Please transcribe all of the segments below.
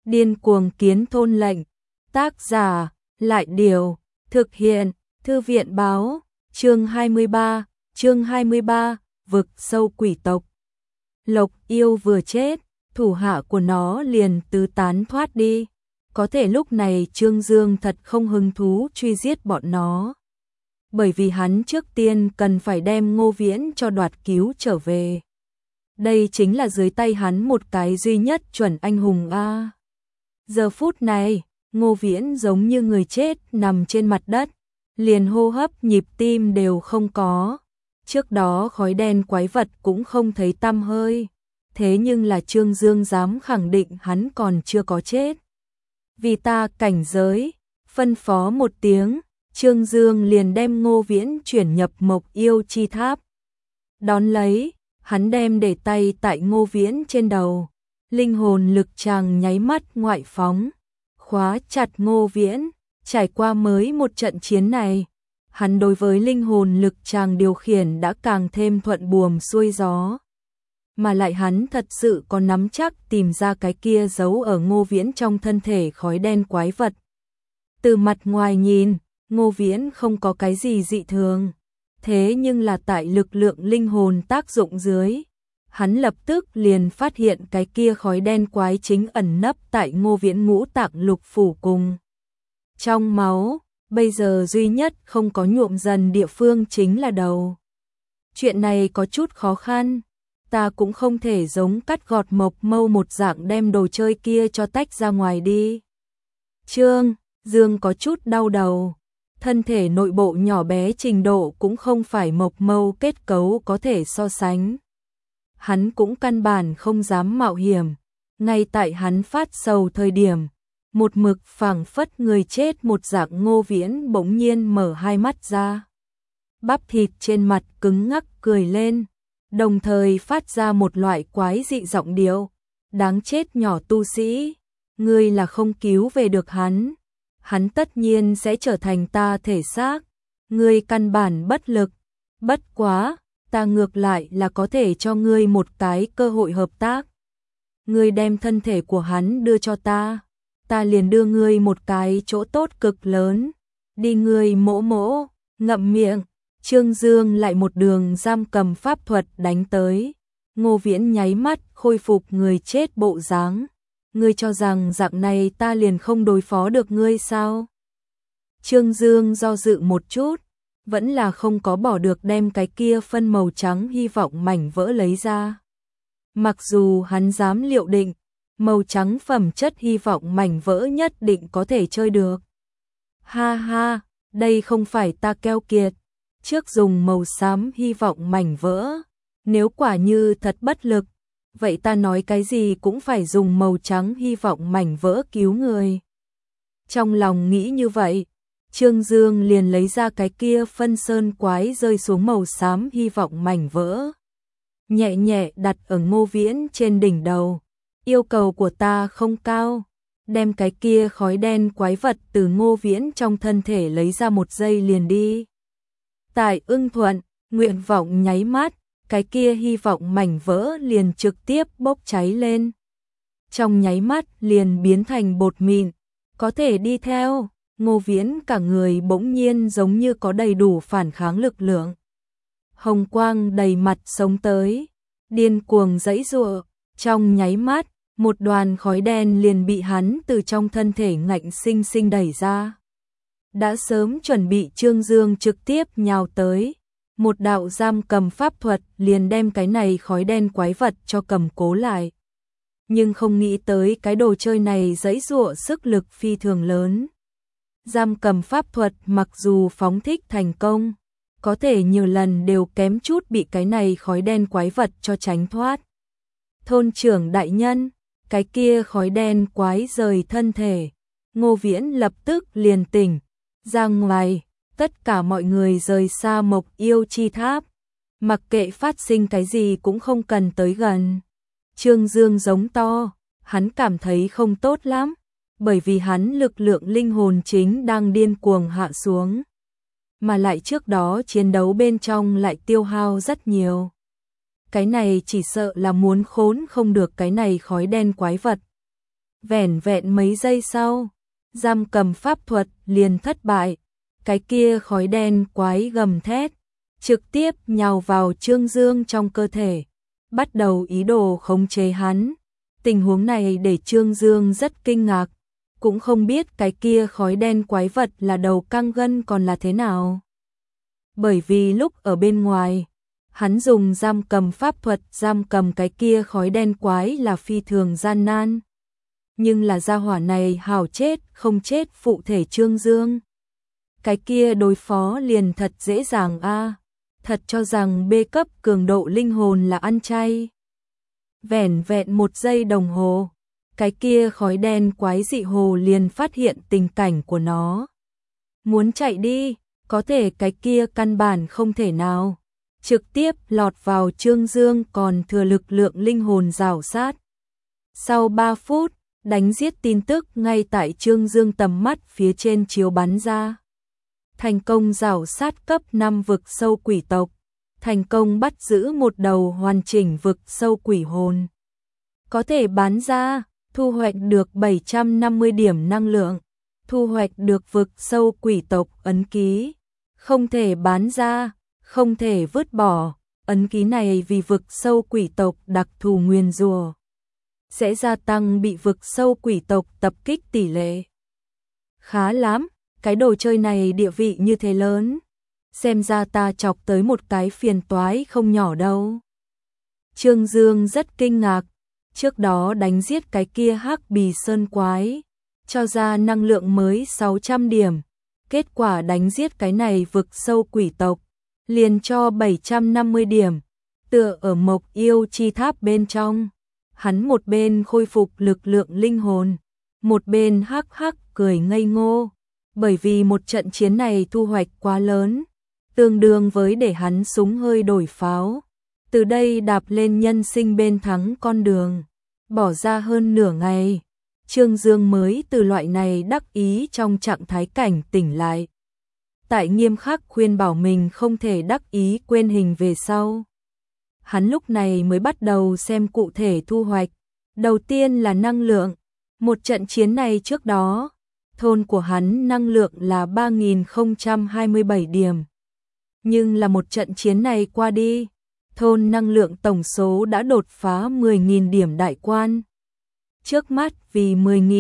Điên cuồng kiến thôn lệnh. Tác giả, Lại Điều. Thực hiện, Thư viện Báo. Chương 23, vực sâu quỷ tộc. Lộc Yêu vừa chết, thủ hạ của nó liền tứ tán thoát đi. Có thể lúc này Trương Dương thật không hứng thú truy giết bọn nó. Bởi vì hắn trước tiên cần phải đem Ngô Viễn cho đoạt cứu trở về. Đây chính là dưới tay hắn một cái duy nhất chuẩn anh hùng a. Giờ phút này, Ngô Viễn giống như người chết nằm trên mặt đất, liền hô hấp nhịp tim đều không có. Trước đó khói đen quái vật cũng không thấy tăm hơi, thế nhưng là Trương Dương dám khẳng định hắn còn chưa có chết. Vì ta cảnh giới, phân phó một tiếng, Trương Dương liền đem Ngô Viễn chuyển nhập Mộc Yêu Chi Tháp. Đón lấy, hắn đem để tay tại Ngô Viễn trên đầu, linh hồn lực tràng nháy mắt ngoại phóng, khóa chặt Ngô Viễn. Trải qua mới một trận chiến này, hắn đối với linh hồn lực tràng điều khiển đã càng thêm thuận buồm xuôi gió. Mà lại hắn thật sự có nắm chắc tìm ra cái kia giấu ở Ngô Viễn trong thân thể khói đen quái vật. Từ mặt ngoài nhìn, Ngô Viễn không có cái gì dị thường, thế nhưng là tại lực lượng linh hồn tác dụng dưới, hắn lập tức liền phát hiện cái kia khói đen quái chính ẩn nấp tại Ngô Viễn ngũ tạng lục phủ cùng trong máu, bây giờ duy nhất không có nhuộm dần địa phương chính là đầu. Chuyện này có chút khó khăn, ta cũng không thể giống cắt gọt mộc mâu một dạng đem đồ chơi kia cho tách ra ngoài đi. Trương Dương có chút đau đầu, thân thể nội bộ nhỏ bé trình độ cũng không phải mộc mâu kết cấu có thể so sánh. Hắn cũng căn bản không dám mạo hiểm, ngay tại hắn phát sầu thời điểm, một mực phảng phất người chết một dạng Ngô Viễn bỗng nhiên mở hai mắt ra. Bắp thịt trên mặt cứng ngắc cười lên, đồng thời phát ra một loại quái dị giọng điệu, đáng chết nhỏ tu sĩ, ngươi là không cứu về được hắn, hắn tất nhiên sẽ trở thành ta thể xác, ngươi căn bản bất lực, bất quá, ta ngược lại là có thể cho ngươi một cái cơ hội hợp tác. Ngươi đem thân thể của hắn đưa cho ta, ta liền đưa ngươi một cái chỗ tốt cực lớn. Đi ngươi mỗ mỗ, ngậm miệng. Trương Dương lại một đường giam cầm pháp thuật đánh tới. Ngô Viễn nháy mắt khôi phục người chết bộ dáng. Ngươi cho rằng dạng này ta liền không đối phó được ngươi sao? Trương Dương do dự một chút, vẫn là không có bỏ được đem cái kia phân màu trắng hy vọng mảnh vỡ lấy ra. Mặc dù hắn dám liệu định, màu trắng phẩm chất hy vọng mảnh vỡ nhất định có thể chơi được. Ha ha, đây không phải ta keo kiệt, trước dùng màu xám hy vọng mảnh vỡ, nếu quả như thật bất lực, vậy ta nói cái gì cũng phải dùng màu trắng hy vọng mảnh vỡ cứu người. Trong lòng nghĩ như vậy, Trương Dương liền lấy ra cái kia phân sơn quái rơi xuống màu xám hy vọng mảnh vỡ, nhẹ nhẹ đặt ở Ngô Viễn trên đỉnh đầu. Yêu cầu của ta không cao, đem cái kia khói đen quái vật từ Ngô Viễn trong thân thể lấy ra một giây liền đi. Tại ưng thuận, nguyện vọng nháy mắt, cái kia hy vọng mảnh vỡ liền trực tiếp bốc cháy lên. Trong nháy mắt liền biến thành bột mịn, có thể đi theo. Ngô Viễn cả người bỗng nhiên giống như có đầy đủ phản kháng lực lượng. Hồng quang đầy mặt sống tới, điên cuồng giãy giụa, trong nháy mắt, một đoàn khói đen liền bị hắn từ trong thân thể ngạnh sinh sinh đẩy ra. Đã sớm chuẩn bị Trương Dương trực tiếp nhào tới, một đạo giam cầm pháp thuật liền đem cái này khói đen quái vật cho cầm cố lại. Nhưng không nghĩ tới cái đồ chơi này giãy giụa sức lực phi thường lớn. Giam cầm pháp thuật mặc dù phóng thích thành công, có thể nhiều lần đều kém chút bị cái này khói đen quái vật cho tránh thoát. Thôn trưởng đại nhân, cái kia khói đen quái rời thân thể, Ngô Viễn lập tức liền tỉnh, ra ngoài, tất cả mọi người rời xa Mộc Yêu Chi Tháp, mặc kệ phát sinh cái gì cũng không cần tới gần. Trương Dương giống to, hắn cảm thấy không tốt lắm, bởi vì hắn lực lượng linh hồn chính đang điên cuồng hạ xuống, mà lại trước đó chiến đấu bên trong lại tiêu hao rất nhiều. Cái này chỉ sợ là muốn khốn không được cái này khói đen quái vật. Vẻn vẹn mấy giây sau, giam cầm pháp thuật liền thất bại. Cái kia khói đen quái gầm thét, trực tiếp nhào vào Trương Dương trong cơ thể, bắt đầu ý đồ khống chế hắn. Tình huống này để Trương Dương rất kinh ngạc, cũng không biết cái kia khói đen quái vật là đầu căng gân còn là thế nào. Bởi vì lúc ở bên ngoài, hắn dùng giam cầm pháp thuật giam cầm cái kia khói đen quái là phi thường gian nan. Nhưng là gia hỏa này hảo chết không chết phụ thể Trương Dương. Cái kia đối phó liền thật dễ dàng a, thật cho rằng B cấp cường độ linh hồn là ăn chay. Vẻn vẹn 1 giây đồng hồ, cái kia khói đen quái dị hồ liền phát hiện tình cảnh của nó. Muốn chạy đi, có thể cái kia căn bản không thể nào. Trực tiếp lọt vào Trương Dương còn thừa lực lượng linh hồn rào sát. Sau 3 phút, đánh giết tin tức ngay tại Trương Dương tầm mắt phía trên chiếu bắn ra. Thành công rào sát cấp 5 vực sâu quỷ tộc. Thành công bắt giữ một đầu hoàn chỉnh vực sâu quỷ hồn. Có thể bán ra, thu hoạch được 750 điểm năng lượng. Thu hoạch được vực sâu quỷ tộc ấn ký. Không thể bán ra, không thể vứt bỏ. Ấn ký này vì vực sâu quỷ tộc đặc thù nguyền rủa, sẽ gia tăng bị vực sâu quỷ tộc tập kích tỷ lệ. Khá lắm, cái đồ chơi này địa vị như thế lớn. Xem ra ta chọc tới một cái phiền toái không nhỏ đâu. Trương Dương rất kinh ngạc, trước đó đánh giết cái kia hắc bì sơn quái, cho ra năng lượng mới 600 điểm. Kết quả đánh giết cái này vực sâu quỷ tộc, liền cho 750 điểm, tựa ở mộc yêu chi tháp bên trong. Hắn một bên khôi phục lực lượng linh hồn, một bên hắc hắc cười ngây ngô, bởi vì một trận chiến này thu hoạch quá lớn, tương đương với để hắn súng hơi đổi pháo, từ đây đạp lên nhân sinh bên thắng con đường. Bỏ ra hơn nửa ngày, Trương Dương mới từ loại này đắc ý trong trạng thái cảnh tỉnh lại. Tại nghiêm khắc khuyên bảo mình không thể đắc ý quên hình về sau. Hắn lúc này mới bắt đầu xem cụ thể thu hoạch. Đầu tiên là năng lượng. Một trận chiến này trước đó, thôn của hắn năng lượng là 3027 điểm. Nhưng là một trận chiến này qua đi, thôn năng lượng tổng số đã đột phá 10.000 điểm đại quan. Trước mắt vì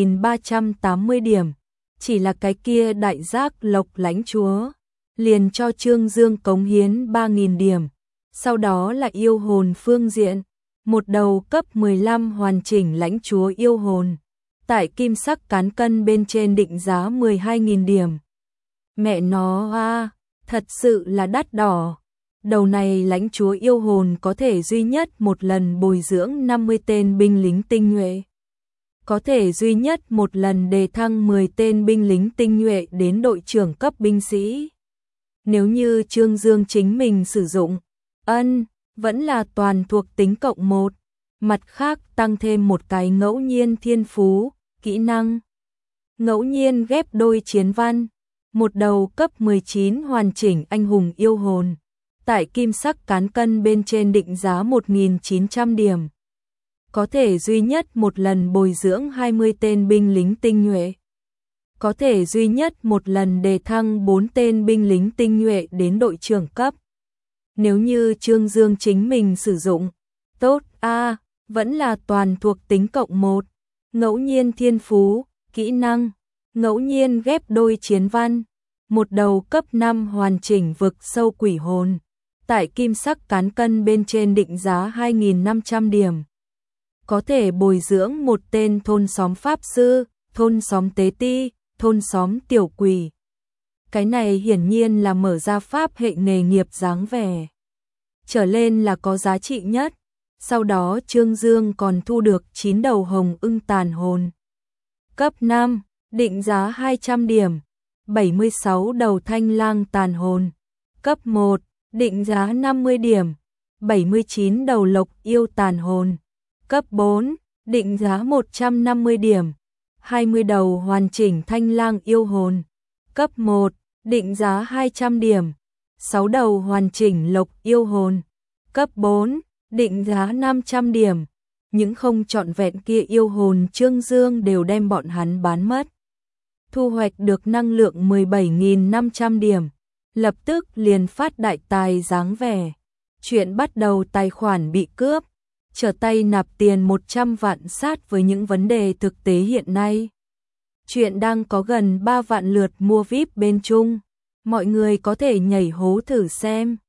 10.380 điểm, chỉ là cái kia đại giác lộc lãnh chúa, liền cho Trương Dương cống hiến 3.000 điểm. Sau đó là yêu hồn phương diện, một đầu cấp 15 hoàn chỉnh lãnh chúa yêu hồn, tại kim sắc cán cân bên trên định giá 12.000 điểm. Mẹ nó a, thật sự là đắt đỏ. Đầu này lãnh chúa yêu hồn có thể duy nhất một lần bồi dưỡng 50 tên binh lính tinh nhuệ. Có thể duy nhất một lần đề thăng 10 tên binh lính tinh nhuệ đến đội trưởng cấp binh sĩ. Nếu như Trương Dương chính mình sử dụng, vẫn là toàn thuộc tính cộng 1, mặt khác tăng thêm một cái ngẫu nhiên thiên phú, kỹ năng. Ngẫu nhiên ghép đôi chiến văn, một đầu cấp 19 hoàn chỉnh anh hùng yêu hồn, tại kim sắc cán cân bên trên định giá 1.900 điểm. Có thể duy nhất một lần bồi dưỡng 20 tên binh lính tinh nhuệ. Có thể duy nhất một lần đề thăng 4 tên binh lính tinh nhuệ đến đội trưởng cấp. Nếu như Trương Dương chính mình sử dụng, tốt a, vẫn là toàn thuộc tính cộng 1, ngẫu nhiên thiên phú, kỹ năng, ngẫu nhiên ghép đôi chiến văn, một đầu cấp 5 hoàn chỉnh vực sâu quỷ hồn, tại kim sắc cán cân bên trên định giá 2.500 điểm. Có thể bồi dưỡng một tên thôn xóm pháp sư, thôn xóm tế ti, thôn xóm tiểu quỷ. Cái này hiển nhiên là mở ra pháp hệ nghề nghiệp dáng vẻ trở lên là có giá trị nhất. Sau đó Trương Dương còn thu được 9 đầu hồng ưng tàn hồn. Cấp 5, định giá 200 điểm, 76 đầu thanh lang tàn hồn. Cấp 1, định giá 50 điểm, 79 đầu lộc yêu tàn hồn. Cấp 4, định giá 150 điểm, 20 đầu hoàn chỉnh thanh lang yêu hồn. Cấp 1, định giá 200 điểm, 6 đầu hoàn chỉnh lộc yêu hồn. Cấp 4, định giá 500 điểm, những không trọn vẹn kia yêu hồn Trương Dương đều đem bọn hắn bán mất. Thu hoạch được năng lượng 17.500 điểm, lập tức liền phát đại tài dáng vẻ. Chuyện bắt đầu tài khoản bị cướp, trở tay nạp tiền 100 vạn sát với những vấn đề thực tế hiện nay. Chuyện đang có gần 3 vạn lượt mua VIP bên Trung, mọi người có thể nhảy hố thử xem.